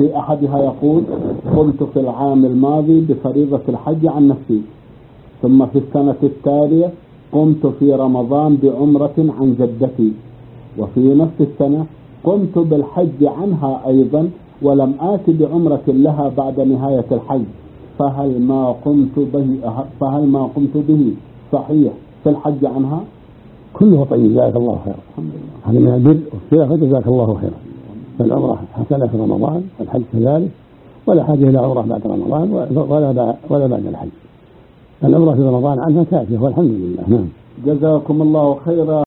في أحدها يقول: قمت في العام الماضي بفريضة الحج عن نفسي، ثم في السنة التالية قمت في رمضان بعمرة عن جدتي، وفي نفس السنة قمت بالحج عنها أيضا ولم آت بعمرة لها بعد نهاية الحج، فهل ما قمت به صحيح في الحج عنها؟ كله طيب، جزاك الله خيرا. هذا من البر والصدقة، جزاك الله خيرا. فالعمرة حسنة في رمضان، الحج كذلك، ولا حاجة إلى عمرة بعد رمضان ولا بعد الحج. العمرة في رمضان عنها كافية والحمد لله. نعم. جزاكم الله خيرا.